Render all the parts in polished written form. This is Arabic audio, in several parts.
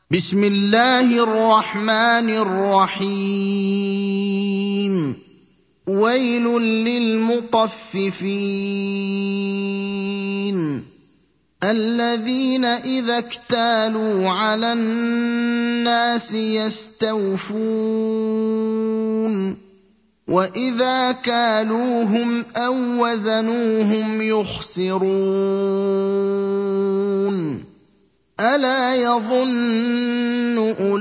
بسم الله الرحمن الرحيم. ويل للمطففين الذين إذا اكتالوا على الناس يستوفون وإذا كالوهم أو وزنوهم يخسرون ألا يظن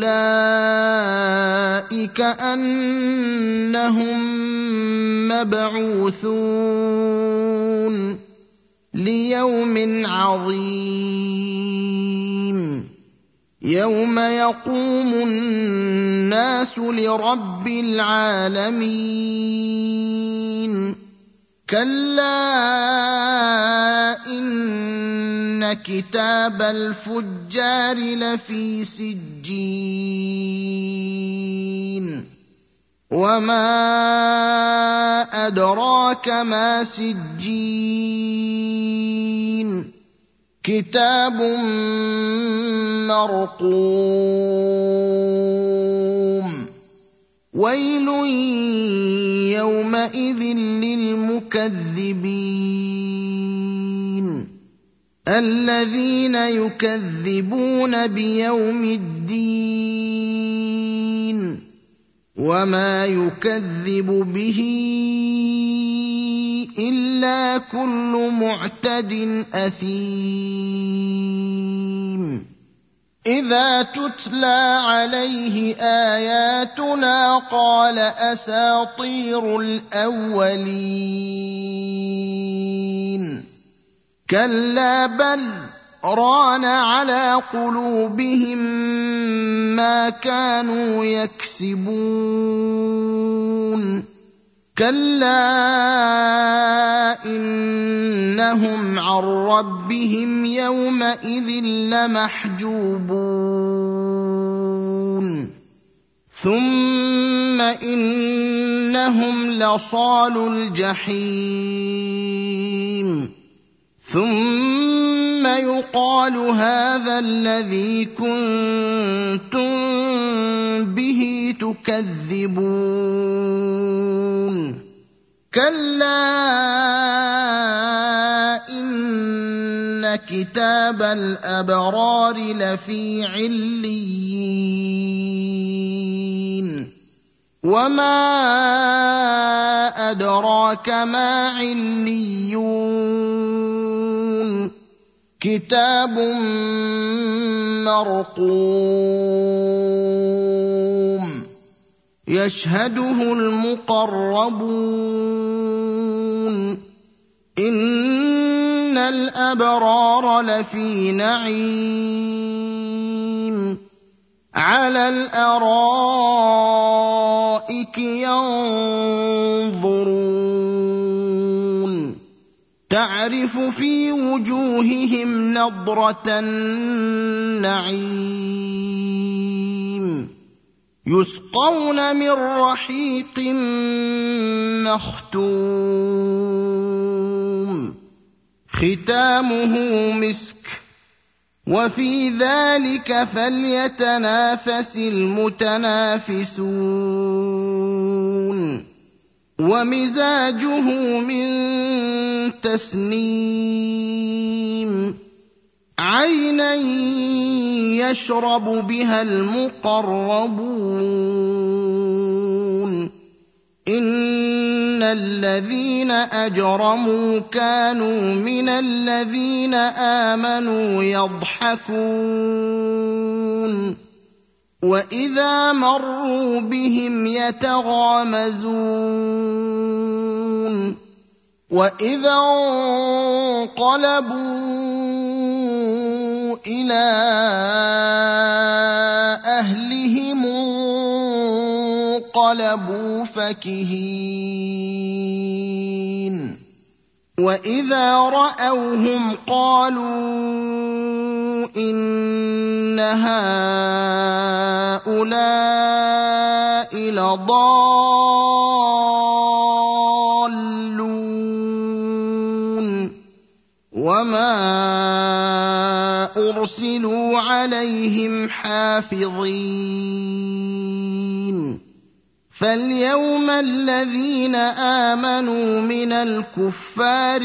أولئك أنهم مبعوثون ليوم عظيم يوم يقوم الناس لرب العالمين كلا إن كتاب الفجار لفي سجين وما أدراك ما سجين كتاب مرقوم ويل يومئذ للمكذبين الذين يكذبون بيوم الدين وما يكذب به إلا كل معتد أثيم إذا تتلى عليه آياتنا قال أساطير الأولين كلا بل ران على قلوبهم ما كانوا يكسبون كلا إنهم عن ربهم يومئذ لمحجوبون ثم إنهم لصالو الجحيم ثم يقال هذا الذي كنتم به تكذبون كلا إن كتاب الأبرار لفي عليين وما أدراك ما عليون كتاب مرقوم يشهده المقربون إن الأبرار لفي نعيم على الأرائك ينظرون تعرف في وجوههم نضرة النعيم يسقون من رحيق مختوم ختامه مسك وفي ذلك فليتنافس المتنافسون ومزاجه من تسنيم عينا يشرب بها المقربون إن الذين أجرموا كانوا من الذين آمنوا يضحكون وإذا مروا بهم يتغامزون وإذا انقلبوا إلى أهلهم انقلبوا فكهين وإذا رأوهم قالوا إن هؤلاء لضالون وما أرسلوا عليهم حافظين فاليوم الذين آمنوا من الكفار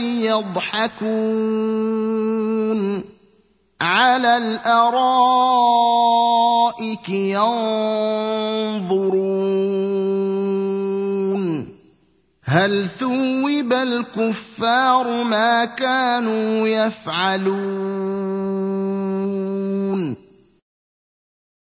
يضحكون على الأرائك ينظرون هل ثوب الكفار ما كانوا يفعلون